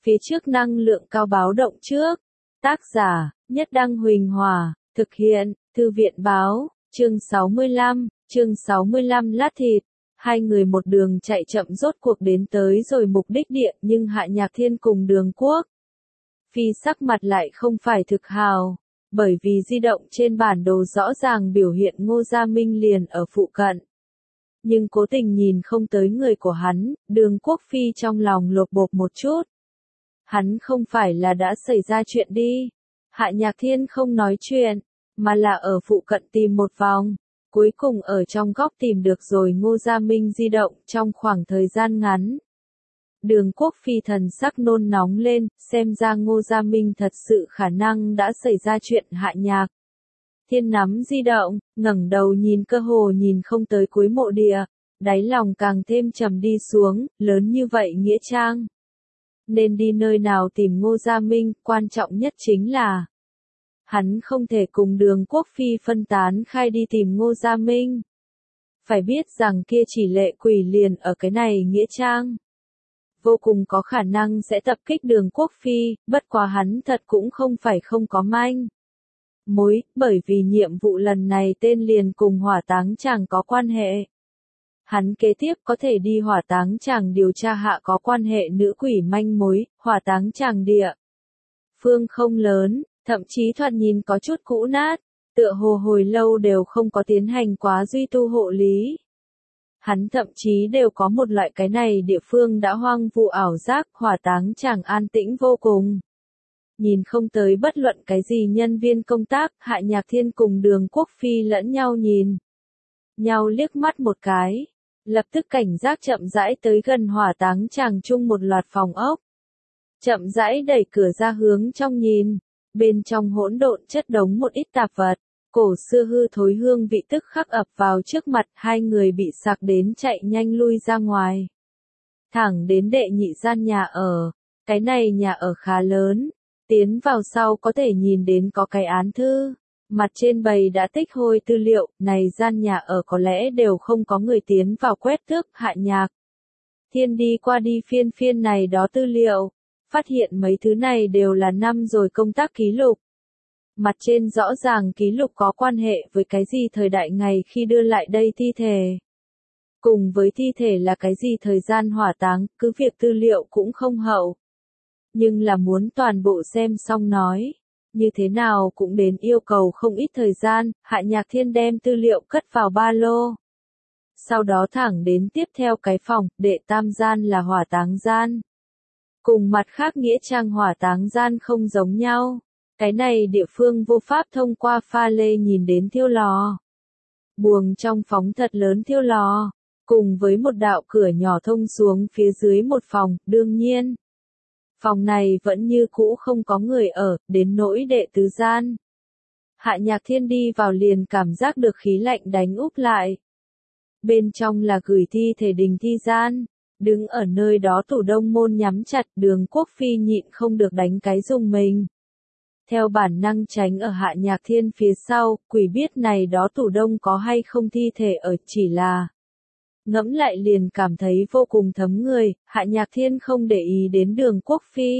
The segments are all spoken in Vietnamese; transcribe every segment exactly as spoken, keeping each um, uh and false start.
Phía trước năng lượng cao báo động trước. Tác giả, Nhất Đăng Huỳnh Hòa, thực hiện, Thư viện Báo, chương sáu mươi lăm, chương sáu mươi lăm lát thịt. Hai người một đường chạy chậm rốt cuộc đến tới rồi mục đích địa, nhưng Hạ Nhạc Thiên cùng Đường Quốc Phi sắc mặt lại không phải thực hào, bởi vì di động trên bản đồ rõ ràng biểu hiện Ngô Gia Minh liền ở phụ cận. Nhưng cố tình nhìn không tới người của hắn, Đường Quốc Phi trong lòng lột bột một chút. Hắn không phải là đã xảy ra chuyện đi. Hạ Nhạc Thiên không nói chuyện, mà là ở phụ cận tìm một vòng. Cuối cùng ở trong góc tìm được rồi Ngô Gia Minh di động trong khoảng thời gian ngắn. Đường Quốc Phi thần sắc nôn nóng lên, xem ra Ngô Gia Minh thật sự khả năng đã xảy ra chuyện. Hạ Nhạc Thiên nắm di động, ngẩng đầu nhìn cơ hồ nhìn không tới cuối mộ địa, đáy lòng càng thêm trầm đi xuống, lớn như vậy nghĩa trang. Nên đi nơi nào tìm Ngô Gia Minh, quan trọng nhất chính là hắn không thể cùng Đường Quốc Phi phân tán khai đi tìm Ngô Gia Minh. Phải biết rằng kia chỉ lệ quỷ liền ở cái này nghĩa trang. Vô cùng có khả năng sẽ tập kích Đường Quốc Phi, bất quá hắn thật cũng không phải không có manh mối, bởi vì nhiệm vụ lần này tên liền cùng hỏa táng chàng có quan hệ. Hắn kế tiếp có thể đi hỏa táng chàng điều tra hạ có quan hệ nữ quỷ manh mối, hỏa táng chàng địa phương không lớn, thậm chí thoạt nhìn có chút cũ nát, tựa hồ hồi lâu đều không có tiến hành quá duy tu hộ lý. Hắn thậm chí đều có một loại cái này địa phương đã hoang vu ảo giác, hỏa táng chàng an tĩnh vô cùng. Nhìn không tới bất luận cái gì nhân viên công tác, Hạ Nhạc Thiên cùng Đường Quốc Phi lẫn nhau nhìn nhau liếc mắt một cái, lập tức cảnh giác chậm rãi tới gần hỏa táng chàng chung một loạt phòng ốc. Chậm rãi đẩy cửa ra hướng trong nhìn, bên trong hỗn độn chất đống một ít tạp vật, cổ xưa hư thối hương vị tức khắc ập vào trước mặt, hai người bị sặc đến chạy nhanh lui ra ngoài. Thẳng đến đệ nhị gian nhà ở, cái này nhà ở khá lớn, tiến vào sau có thể nhìn đến có cái án thư, mặt trên bày đã tích hôi tư liệu, này gian nhà ở có lẽ đều không có người tiến vào quét tước. Hạ Nhạc Thiên đi qua đi phiên phiên này đó tư liệu, phát hiện mấy thứ này đều là năm rồi công tác ký lục. Mặt trên rõ ràng ký lục có quan hệ với cái gì thời đại ngày khi đưa lại đây thi thể. Cùng với thi thể là cái gì thời gian hỏa táng, cứ việc tư liệu cũng không hậu. Nhưng là muốn toàn bộ xem xong nói, như thế nào cũng đến yêu cầu không ít thời gian. Hạ Nhạc Thiên đem tư liệu cất vào ba lô. Sau đó thẳng đến tiếp theo cái phòng, đệ tam gian là hỏa táng gian. Cùng mặt khác nghĩa trang hỏa táng gian không giống nhau. Cái này địa phương vô pháp thông qua pha lê nhìn đến thiêu lò. Buồng trong phóng thật lớn thiêu lò, cùng với một đạo cửa nhỏ thông xuống phía dưới một phòng, đương nhiên. Phòng này vẫn như cũ không có người ở, đến nỗi đệ tứ gian. Hạ Nhạc Thiên đi vào liền cảm giác được khí lạnh đánh úp lại. Bên trong là gửi thi thể đình thi gian, đứng ở nơi đó tủ đông môn nhắm chặt, Đường Quốc Phi nhịn không được đánh cái rùng mình. Theo bản năng tránh ở Hạ Nhạc Thiên phía sau, quỷ biết này đó tủ đông có hay không thi thể ở, chỉ là ngẫm lại liền cảm thấy vô cùng thấm người. Hạ Nhạc Thiên không để ý đến Đường Quốc Phi,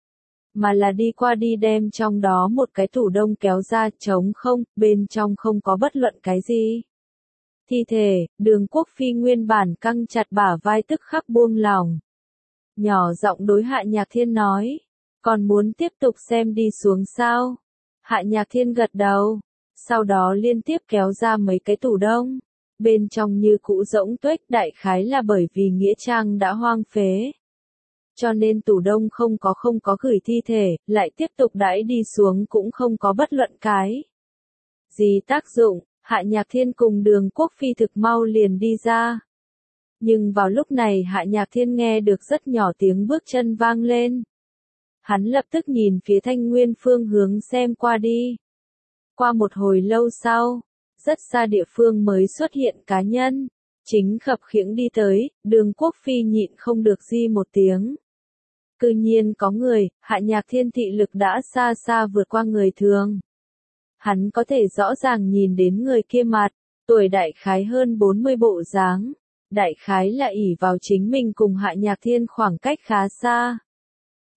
mà là đi qua đi đem trong đó một cái tủ đông kéo ra, trống không, bên trong không có bất luận cái gì. Thi thể, Đường Quốc Phi nguyên bản căng chặt bả vai tức khắc buông lỏng. Nhỏ giọng đối Hạ Nhạc Thiên nói, còn muốn tiếp tục xem đi xuống sao? Hạ Nhạc Thiên gật đầu, sau đó liên tiếp kéo ra mấy cái tủ đông. Bên trong như cũ rỗng tuếch, đại khái là bởi vì nghĩa trang đã hoang phế. Cho nên tủ đông không có không có gửi thi thể, lại tiếp tục đãi đi xuống cũng không có bất luận cái gì tác dụng. Hạ Nhạc Thiên cùng Đường Quốc Phi thực mau liền đi ra. Nhưng vào lúc này Hạ Nhạc Thiên nghe được rất nhỏ tiếng bước chân vang lên. Hắn lập tức nhìn phía Thanh Nguyên phương hướng xem qua đi. Qua một hồi lâu sau, rất xa địa phương mới xuất hiện cá nhân, chính khập khiễng đi tới. Đường Quốc Phi nhịn không được di một tiếng. Cư nhiên có người. Hạ Nhạc Thiên thị lực đã xa xa vượt qua người thường. Hắn có thể rõ ràng nhìn đến người kia mặt, tuổi đại khái hơn bốn mươi bộ dáng, đại khái là ỷ vào chính mình cùng Hạ Nhạc Thiên khoảng cách khá xa.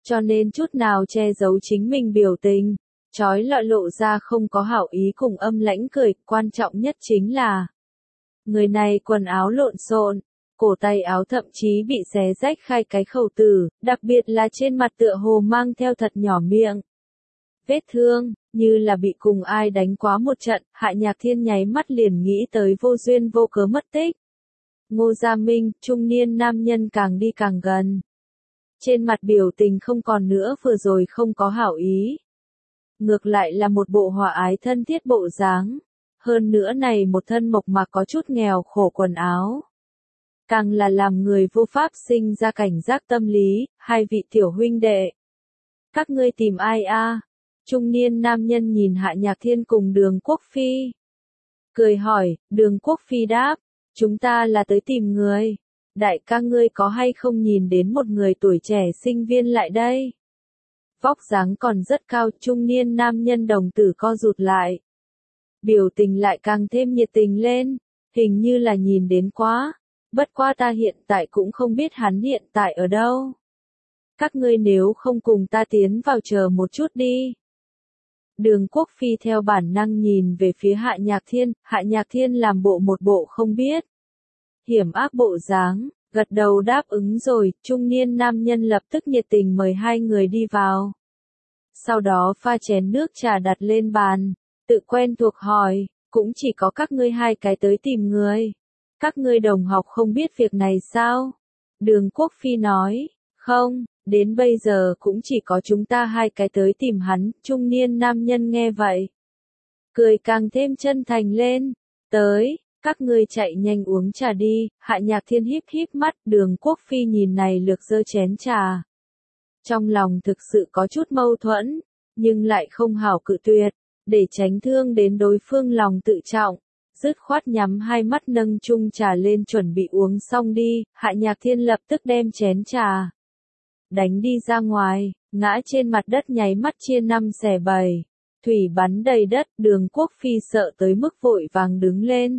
cho nên chút nào che giấu chính mình biểu tình, trói lọi lộ ra không có hảo ý cùng âm lãnh cười, quan trọng nhất chính là người này quần áo lộn xộn, cổ tay áo thậm chí bị xé rách khai cái khẩu tử, đặc biệt là trên mặt tựa hồ mang theo thật nhỏ miệng vết thương, như là bị cùng ai đánh quá một trận. Hạ Nhạc Thiên nháy mắt liền nghĩ tới vô duyên vô cớ mất tích. Ngô Gia Minh, trung niên nam nhân càng đi càng gần. Trên mặt biểu tình không còn nữa vừa rồi không có hảo ý. Ngược lại là một bộ hòa ái thân thiết bộ dáng. Hơn nữa này một thân mộc mạc có chút nghèo khổ quần áo. Càng là làm người vô pháp sinh ra cảnh giác tâm lý. Hai vị tiểu huynh đệ, các ngươi tìm ai a? Trung niên nam nhân nhìn Hạ Nhạc Thiên cùng Đường Quốc Phi. Cười hỏi, Đường Quốc Phi đáp, chúng ta là tới tìm người. Đại ca ngươi có hay không nhìn đến một người tuổi trẻ sinh viên lại đây? Vóc dáng còn rất cao, trung niên nam nhân đồng tử co rụt lại. Biểu tình lại càng thêm nhiệt tình lên, hình như là nhìn đến quá. Bất qua ta hiện tại cũng không biết hắn hiện tại ở đâu. Các ngươi nếu không cùng ta tiến vào chờ một chút đi. Đường Quốc Phi theo bản năng nhìn về phía Hạ Nhạc Thiên, Hạ Nhạc Thiên làm bộ một bộ không biết. Hiểm ác bộ dáng, gật đầu đáp ứng rồi, trung niên nam nhân lập tức nhiệt tình mời hai người đi vào. Sau đó pha chén nước trà đặt lên bàn, tự quen thuộc hỏi, cũng chỉ có các ngươi hai cái tới tìm người. Các ngươi đồng học không biết việc này sao? Đường Quốc Phi nói, không. Đến bây giờ cũng chỉ có chúng ta hai cái tới tìm hắn, trung niên nam nhân nghe vậy. Cười càng thêm chân thành lên, tới, các ngươi chạy nhanh uống trà đi. Hạ Nhạc Thiên híp híp mắt, Đường Quốc Phi nhìn này lược dơ chén trà. Trong lòng thực sự có chút mâu thuẫn, nhưng lại không hảo cự tuyệt, để tránh thương đến đối phương lòng tự trọng. Dứt khoát nhắm hai mắt nâng chung trà lên chuẩn bị uống xong đi, Hạ Nhạc Thiên lập tức đem chén trà đánh đi ra ngoài, ngã trên mặt đất nháy mắt chia năm xẻ bảy. Thủy bắn đầy đất, Đường Quốc Phi sợ tới mức vội vàng đứng lên.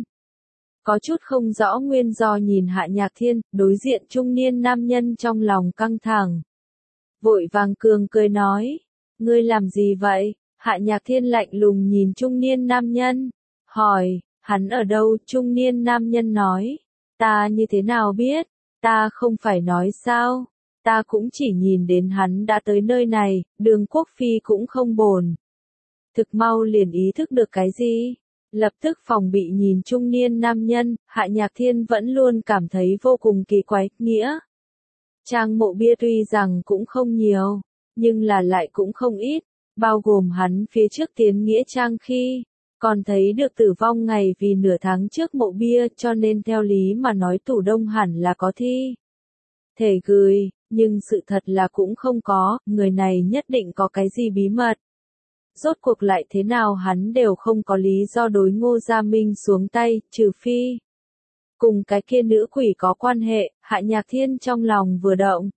Có chút không rõ nguyên do nhìn Hạ Nhạc Thiên, đối diện trung niên nam nhân trong lòng căng thẳng. Vội vàng cường cười nói, ngươi làm gì vậy? Hạ Nhạc Thiên lạnh lùng nhìn trung niên nam nhân, hỏi, hắn ở đâu? Trung niên nam nhân nói, ta như thế nào biết, ta không phải nói sao? Ta cũng chỉ nhìn đến hắn đã tới nơi này, Đường Quốc Phi cũng không bồn. Thực mau liền ý thức được cái gì? Lập tức phòng bị nhìn trung niên nam nhân, Hạ Nhạc Thiên vẫn luôn cảm thấy vô cùng kỳ quái, nghĩa. Trang mộ bia tuy rằng cũng không nhiều, nhưng là lại cũng không ít, bao gồm hắn phía trước tiến nghĩa trang khi, còn thấy được tử vong ngày vì nửa tháng trước mộ bia cho nên theo lý mà nói tủ đông hẳn là có thi thể gửi. Nhưng sự thật là cũng không có, người này nhất định có cái gì bí mật. Rốt cuộc lại thế nào hắn đều không có lý do đối Ngô Gia Minh xuống tay, trừ phi cùng cái kia nữ quỷ có quan hệ. Hạ Nhạc Thiên trong lòng vừa động.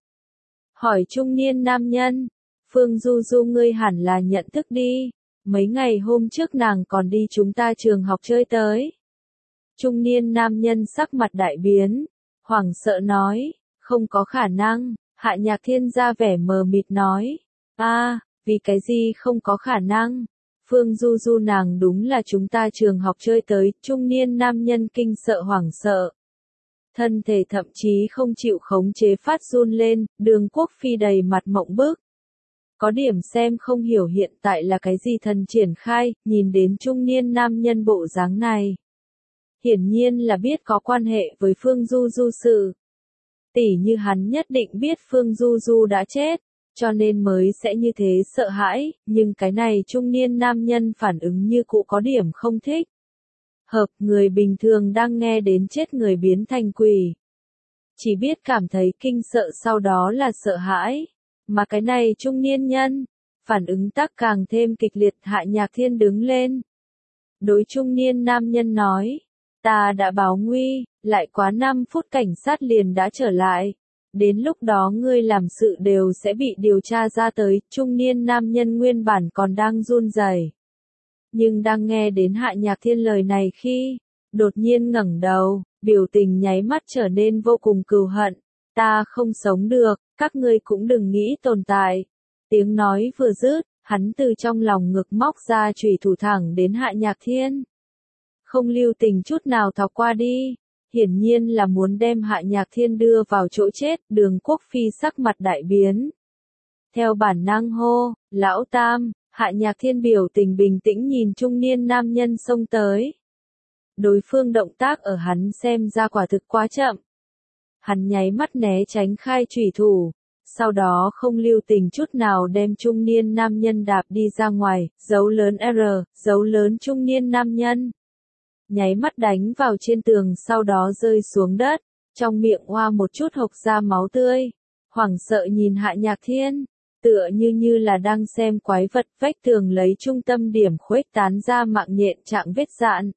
Hỏi trung niên nam nhân, Phương Du Du ngươi hẳn là nhận thức đi, mấy ngày hôm trước nàng còn đi chúng ta trường học chơi tới. Trung niên nam nhân sắc mặt đại biến, hoảng sợ nói, không có khả năng. Hạ Nhạc Thiên ra vẻ mờ mịt nói, a, à, vì cái gì không có khả năng? Phương Du Du nàng đúng là chúng ta trường học chơi tới, trung niên nam nhân kinh sợ hoảng sợ. Thân thể thậm chí không chịu khống chế phát run lên, Đường Quốc Phi đầy mặt mộng bức. Có điểm xem không hiểu hiện tại là cái gì thần triển khai, nhìn đến trung niên nam nhân bộ dáng này. Hiển nhiên là biết có quan hệ với Phương Du Du sự. Tỉ như hắn nhất định biết Phương Du Du đã chết, cho nên mới sẽ như thế sợ hãi, nhưng cái này trung niên nam nhân phản ứng như cũ có điểm không thích. Hợp, người bình thường đang nghe đến chết người biến thành quỷ. Chỉ biết cảm thấy kinh sợ sau đó là sợ hãi, mà cái này trung niên nhân, phản ứng tác càng thêm kịch liệt. Hạ Nhạc Thiên đứng lên. Đối trung niên nam nhân nói, ta đã báo nguy, lại quá năm phút cảnh sát liền đã trở lại. Đến lúc đó ngươi làm sự đều sẽ bị điều tra ra tới. Trung niên nam nhân nguyên bản còn đang run rẩy, nhưng đang nghe đến Hạ Nhạc Thiên lời này khi, đột nhiên ngẩng đầu, biểu tình nháy mắt trở nên vô cùng cừu hận. Ta không sống được, các ngươi cũng đừng nghĩ tồn tại. Tiếng nói vừa dứt, hắn từ trong lòng ngực móc ra chùy thủ thẳng đến Hạ Nhạc Thiên. Không lưu tình chút nào thọc qua đi, hiển nhiên là muốn đem Hạ Nhạc Thiên đưa vào chỗ chết. Đường Quốc Phi sắc mặt đại biến. Theo bản năng hô, lão tam. Hạ Nhạc Thiên biểu tình bình tĩnh nhìn trung niên nam nhân xông tới. Đối phương động tác ở hắn xem ra quả thực quá chậm. Hắn nháy mắt né tránh khai chủy thủ, sau đó không lưu tình chút nào đem trung niên nam nhân đạp đi ra ngoài, dấu lớn R, dấu lớn trung niên nam nhân. Nháy mắt đánh vào trên tường sau đó rơi xuống đất, trong miệng hoa một chút hộc ra máu tươi. Hoảng sợ nhìn Hạ Nhạc Thiên, tựa như như là đang xem quái vật. Vách tường lấy trung tâm điểm khuếch tán ra mạng nhện trạng vết dạn.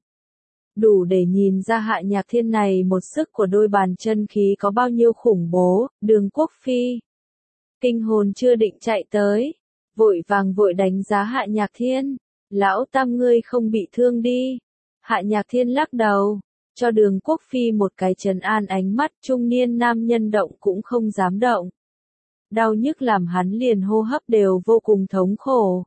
Đủ để nhìn ra Hạ Nhạc Thiên này một sức của đôi bàn chân khí có bao nhiêu khủng bố. Đường Quốc Phi kinh hồn chưa định chạy tới, vội vàng vội đánh giá Hạ Nhạc Thiên. Lão tam ngươi không bị thương đi. Hạ Nhạc Thiên lắc đầu, cho Đường Quốc Phi một cái trấn an ánh mắt. Trung niên nam nhân động cũng không dám động. Đau nhức làm hắn liền hô hấp đều vô cùng thống khổ.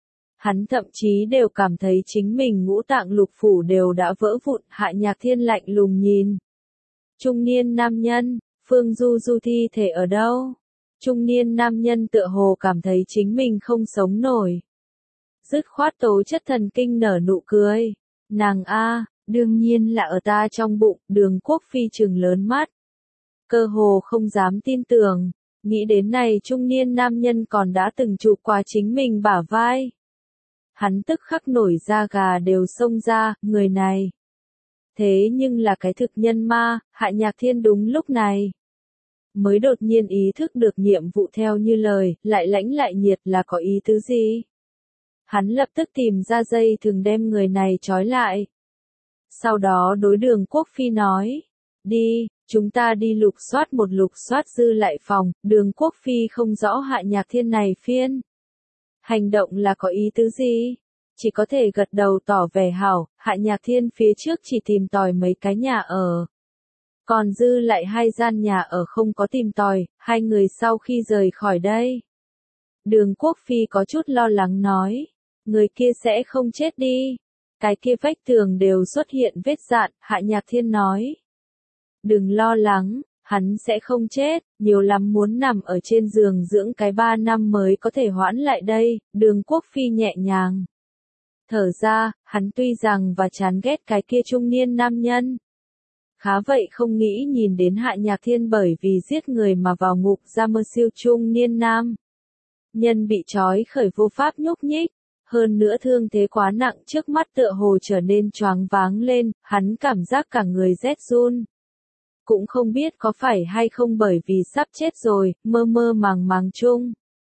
Hắn thậm chí đều cảm thấy chính mình ngũ tạng lục phủ đều đã vỡ vụn. Hạ Nhạc Thiên lạnh lùng nhìn. Trung niên nam nhân, Phương Du Du thi thể ở đâu? Trung niên nam nhân tựa hồ cảm thấy chính mình không sống nổi. Dứt khoát tố chất thần kinh nở nụ cười. Nàng a, đương nhiên là ở ta trong bụng. Đường Quốc Phi trừng lớn mắt. Cơ hồ không dám tin tưởng. Nghĩ đến này trung niên nam nhân còn đã từng chụp qua chính mình bả vai. Hắn tức khắc nổi da gà đều xông ra, người này. Thế nhưng là cái thực nhân ma. Hạ Nhạc Thiên đúng lúc này mới đột nhiên ý thức được nhiệm vụ theo như lời, lại lãnh lại nhiệt là có ý tứ gì. Hắn lập tức tìm ra dây thừng đem người này trói lại. Sau đó đối Đường Quốc Phi nói, đi, chúng ta đi lục soát một lục soát dư lại phòng. Đường Quốc Phi không rõ Hạ Nhạc Thiên này phiên hành động là có ý tứ gì, chỉ có thể gật đầu tỏ vẻ hảo. Hạ Nhạc Thiên phía trước chỉ tìm tòi mấy cái nhà ở, còn dư lại hai gian nhà ở không có tìm tòi. Hai người sau khi rời khỏi đây, Đường Quốc Phi có chút lo lắng nói, người kia sẽ không chết đi, cái kia vách tường đều xuất hiện vết dạn. Hạ Nhạc Thiên nói, đừng lo lắng, hắn sẽ không chết, nhiều lắm muốn nằm ở trên giường dưỡng cái ba năm mới có thể hoãn lại đây. Đường Quốc Phi nhẹ nhàng thở ra, hắn tuy rằng và chán ghét cái kia trung niên nam nhân, khá vậy không nghĩ nhìn đến Hạ Nhạc Thiên bởi vì giết người mà vào ngục ra mơ siêu. Trung niên nam nhân bị trói khởi vô pháp nhúc nhích, hơn nữa thương thế quá nặng, trước mắt tựa hồ trở nên choáng váng lên, hắn cảm giác cả người rét run. Cũng không biết có phải hay không bởi vì sắp chết rồi, mơ mơ màng màng chung.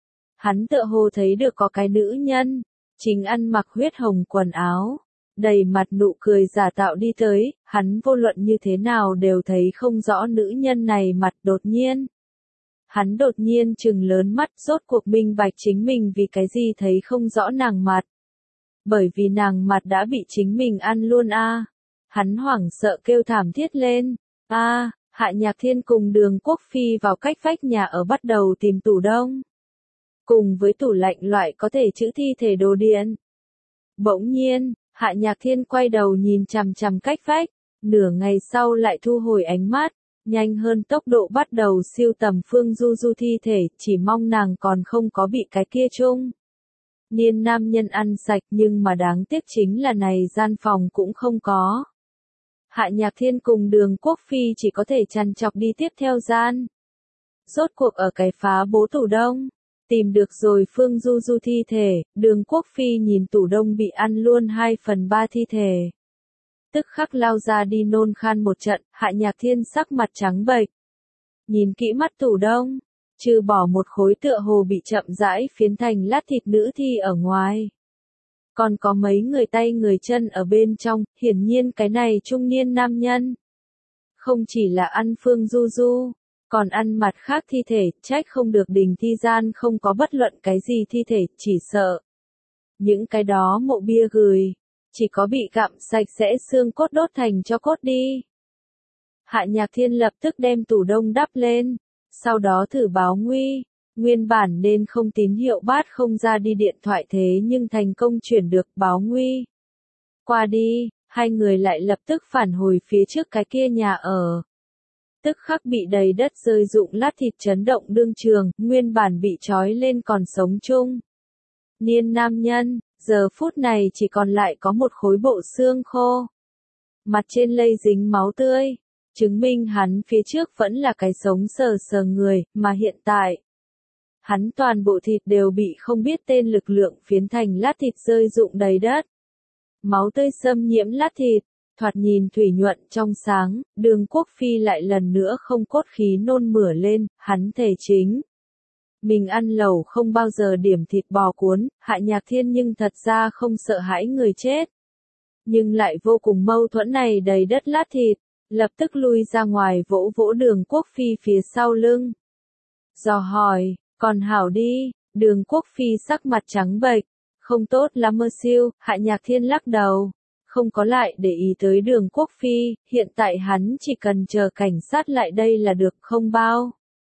Hắn tựa hồ thấy được có cái nữ nhân, chính ăn mặc huyết hồng quần áo, đầy mặt nụ cười giả tạo đi tới. Hắn vô luận như thế nào đều thấy không rõ nữ nhân này mặt. Đột nhiên, hắn đột nhiên trừng lớn mắt, rốt cuộc minh bạch chính mình vì cái gì thấy không rõ nàng mặt. Bởi vì nàng mặt đã bị chính mình ăn luôn a. À. Hắn hoảng sợ kêu thảm thiết lên. A, à, Hạ Nhạc Thiên cùng Đường Quốc Phi vào cách vách nhà ở bắt đầu tìm tủ đông. Cùng với tủ lạnh loại có thể trữ thi thể đồ điện. Bỗng nhiên, Hạ Nhạc Thiên quay đầu nhìn chằm chằm cách vách, nửa ngày sau lại thu hồi ánh mắt, nhanh hơn tốc độ bắt đầu siêu tầm Phương Du Du thi thể, chỉ mong nàng còn không có bị cái kia chung niên nam nhân ăn sạch, nhưng mà đáng tiếc chính là này gian phòng cũng không có. Hạ Nhạc Thiên cùng Đường Quốc Phi chỉ có thể chằn chọc đi tiếp theo gian. Rốt cuộc ở cái phá bố tủ đông, tìm được rồi Phương Du Du thi thể. Đường Quốc Phi nhìn tủ đông bị ăn luôn hai phần ba thi thể, tức khắc lao ra đi nôn khan một trận. Hạ Nhạc Thiên sắc mặt trắng bệch, nhìn kỹ mắt tủ đông, trừ bỏ một khối tựa hồ bị chậm rãi phiến thành lát thịt nữ thi ở ngoài, còn có mấy người tay người chân ở bên trong. Hiển nhiên cái này trung niên nam nhân không chỉ là ăn Phương Du Du, còn ăn mặt khác thi thể. Trách không được đình thi gian không có bất luận cái gì thi thể, chỉ sợ những cái đó mộ bia gửi chỉ có bị gặm sạch sẽ xương cốt đốt thành cho cốt đi. Hạ Nhạc Thiên lập tức đem tủ đông đắp lên, sau đó thử báo nguy. Nguyên bản nên không tín hiệu bát không ra đi điện thoại thế nhưng thành công chuyển được báo nguy. Qua đi, hai người lại lập tức phản hồi phía trước cái kia nhà ở. Tức khắc bị đầy đất rơi rụng lát thịt chấn động đương trường, nguyên bản bị trói lên còn sống chung. Niên nam nhân, giờ phút này chỉ còn lại có một khối bộ xương khô. Mặt trên lây dính máu tươi, chứng minh hắn phía trước vẫn là cái sống sờ sờ người, mà hiện tại. Hắn toàn bộ thịt đều bị không biết tên lực lượng phiến thành lát thịt rơi rụng đầy đất. Máu tươi xâm nhiễm lát thịt, thoạt nhìn thủy nhuận trong sáng, Đường Quốc Phi lại lần nữa không cốt khí nôn mửa lên, hắn thể chính. Mình ăn lẩu không bao giờ điểm thịt bò cuốn, Hạ Nhạc Thiên nhưng thật ra không sợ hãi người chết. Nhưng lại vô cùng mâu thuẫn này đầy đất lát thịt, lập tức lui ra ngoài vỗ vỗ Đường Quốc Phi phía sau lưng. Dò hỏi, còn hảo đi, Đường Quốc Phi sắc mặt trắng bệch, không tốt lắm mơ siêu, Hạ Nhạc Thiên lắc đầu. Không có lại để ý tới Đường Quốc Phi, hiện tại hắn chỉ cần chờ cảnh sát lại đây là được không bao.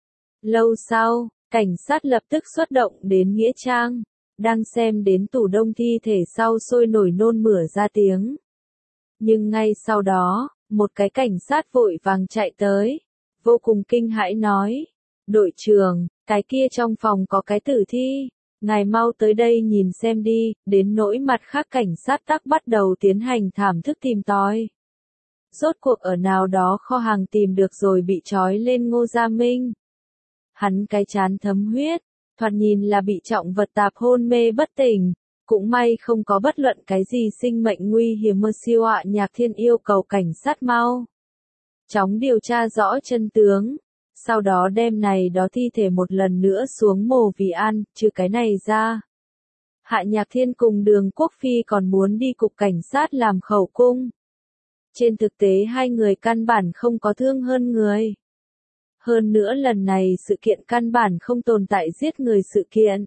Lâu sau, cảnh sát lập tức xuất động đến Nghĩa Trang, đang xem đến tủ đông thi thể sau sôi nổi nôn mửa ra tiếng. Nhưng ngay sau đó, một cái cảnh sát vội vàng chạy tới, vô cùng kinh hãi nói, đội trưởng, cái kia trong phòng có cái tử thi. Ngài mau tới đây nhìn xem đi, đến nỗi mặt khác cảnh sát tắc bắt đầu tiến hành thảm thức tìm tòi. Rốt cuộc ở nào đó kho hàng tìm được rồi bị trói lên Ngô Gia Minh. Hắn cái chán thấm huyết, thoạt nhìn là bị trọng vật tạp hôn mê bất tỉnh, cũng may không có bất luận cái gì sinh mệnh nguy hiểm. Mơ siêu Hạ Nhạc Thiên yêu cầu cảnh sát mau chóng điều tra rõ chân tướng. Sau đó đem này đó thi thể một lần nữa xuống mồ vì ăn, trừ cái này ra. Hạ Nhạc Thiên cùng Đường Quốc Phi còn muốn đi cục cảnh sát làm khẩu cung. Trên thực tế hai người căn bản không có thương hơn người. Hơn nữa lần này sự kiện căn bản không tồn tại giết người sự kiện,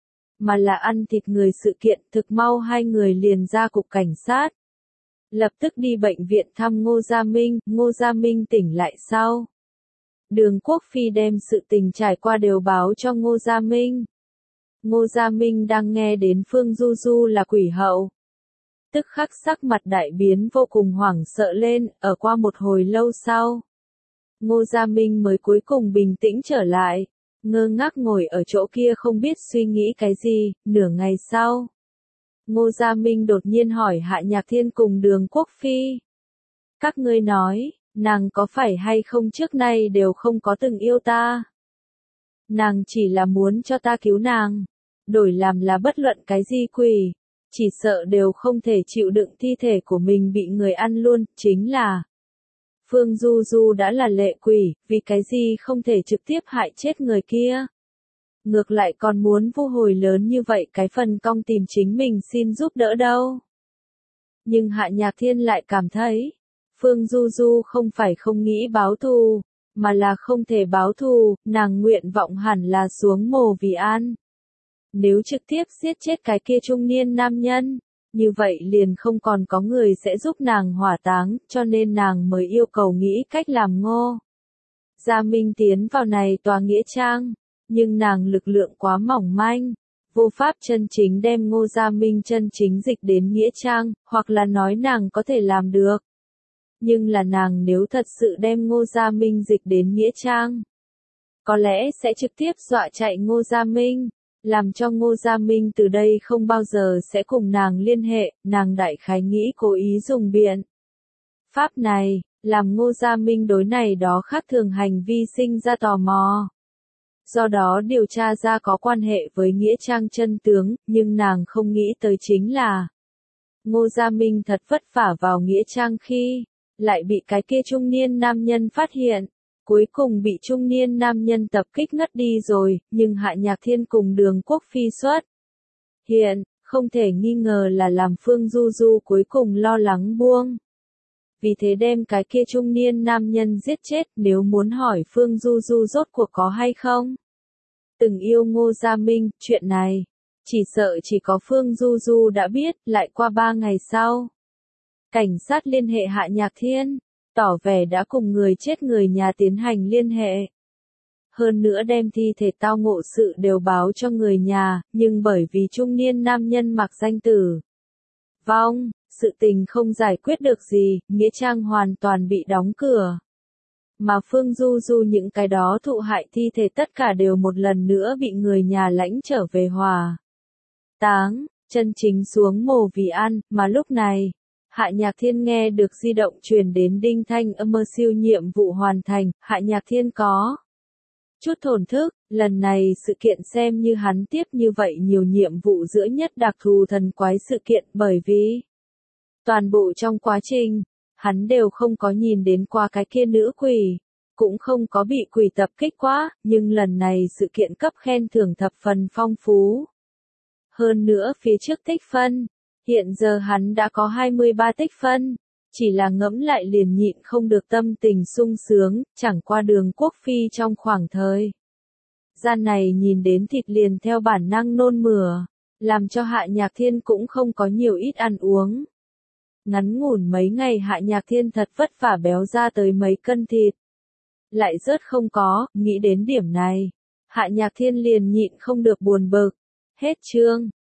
mà là ăn thịt người sự kiện. Thực mau hai người liền ra cục cảnh sát. Lập tức đi bệnh viện thăm Ngô Gia Minh, Ngô Gia Minh tỉnh lại sau. Đường Quốc Phi đem sự tình trải qua đều báo cho Ngô Gia Minh. Ngô Gia Minh đang nghe đến Phương Du Du là quỷ hậu. Tức khắc sắc mặt đại biến vô cùng hoảng sợ lên, ở qua một hồi lâu sau. Ngô Gia Minh mới cuối cùng bình tĩnh trở lại, ngơ ngác ngồi ở chỗ kia không biết suy nghĩ cái gì. Nửa ngày sau, Ngô Gia Minh đột nhiên hỏi Hạ Nhạc Thiên cùng Đường Quốc Phi. Các ngươi nói, nàng có phải hay không trước nay đều không có từng yêu ta? Nàng chỉ là muốn cho ta cứu nàng, đổi làm là bất luận cái gì quỷ, chỉ sợ đều không thể chịu đựng thi thể của mình bị người ăn luôn. Chính là Phương Du Du đã là lệ quỷ, vì cái gì không thể trực tiếp hại chết người kia? Ngược lại còn muốn vu hồi lớn như vậy cái phần cong tìm chính mình xin giúp đỡ đâu. Nhưng Hạ Nhạc Thiên lại cảm thấy, Phương Du Du không phải không nghĩ báo thù, mà là không thể báo thù, nàng nguyện vọng hẳn là xuống mồ vì an. Nếu trực tiếp giết chết cái kia trung niên nam nhân, như vậy liền không còn có người sẽ giúp nàng hỏa táng, cho nên nàng mới yêu cầu nghĩ cách làm Ngô Gia Minh tiến vào này tòa nghĩa trang, nhưng nàng lực lượng quá mỏng manh, vô pháp chân chính đem Ngô Gia Minh chân chính dịch đến nghĩa trang, hoặc là nói nàng có thể làm được. Nhưng là nàng nếu thật sự đem Ngô Gia Minh dịch đến nghĩa trang, có lẽ sẽ trực tiếp dọa chạy Ngô Gia Minh, làm cho Ngô Gia Minh từ đây không bao giờ sẽ cùng nàng liên hệ. Nàng đại khái nghĩ cố ý dùng biện pháp này, làm Ngô Gia Minh đối này đó khác thường hành vi sinh ra tò mò. Do đó điều tra ra có quan hệ với nghĩa trang chân tướng, nhưng nàng không nghĩ tới chính là Ngô Gia Minh thật vất vả vào nghĩa trang khi lại bị cái kia trung niên nam nhân phát hiện, cuối cùng bị trung niên nam nhân tập kích ngất đi rồi. Nhưng Hạ Nhạc Thiên cùng Đường Quốc Phi xuất hiện, không thể nghi ngờ là làm Phương Du Du cuối cùng lo lắng buông. Vì thế đem cái kia trung niên nam nhân giết chết. Nếu muốn hỏi Phương Du Du rốt cuộc có hay không từng yêu Ngô Gia Minh, chuyện này chỉ sợ chỉ có Phương Du Du đã biết. Lại qua ba ngày sau, cảnh sát liên hệ Hạ Nhạc Thiên, tỏ vẻ đã cùng người chết người nhà tiến hành liên hệ. hơn nữa đem thi thể tao ngộ sự đều báo cho người nhà, nhưng bởi vì trung niên nam nhân mặc danh tử vong, sự tình không giải quyết được gì, nghĩa trang hoàn toàn bị đóng cửa. Mà Phương Du Du những cái đó thụ hại thi thể tất cả đều một lần nữa bị người nhà lãnh trở về hòa táng, chân chính xuống mồ vì ăn, mà lúc này, Hạ Nhạc Thiên nghe được di động truyền đến đinh thanh âm mơ siêu nhiệm vụ hoàn thành, Hạ Nhạc Thiên có chút thổn thức, lần này sự kiện xem như hắn tiếp như vậy nhiều nhiệm vụ giữa nhất đặc thù thần quái sự kiện bởi vì toàn bộ trong quá trình, hắn đều không có nhìn đến qua cái kia nữ quỷ, cũng không có bị quỷ tập kích quá, nhưng lần này sự kiện cấp khen thưởng thập phần phong phú. Hơn nữa phía trước tích phân, hiện giờ hắn đã có hai mươi ba tích phân, chỉ là ngẫm lại liền nhịn không được tâm tình sung sướng, chẳng qua Đường Quốc Phi trong khoảng thời gian này nhìn đến thịt liền theo bản năng nôn mửa, làm cho Hạ Nhạc Thiên cũng không có nhiều ít ăn uống. Ngắn ngủn mấy ngày Hạ Nhạc Thiên thật vất vả béo ra tới mấy cân thịt. Lại rớt không có, nghĩ đến điểm này. Hạ Nhạc Thiên liền nhịn không được buồn bực. Hết chương.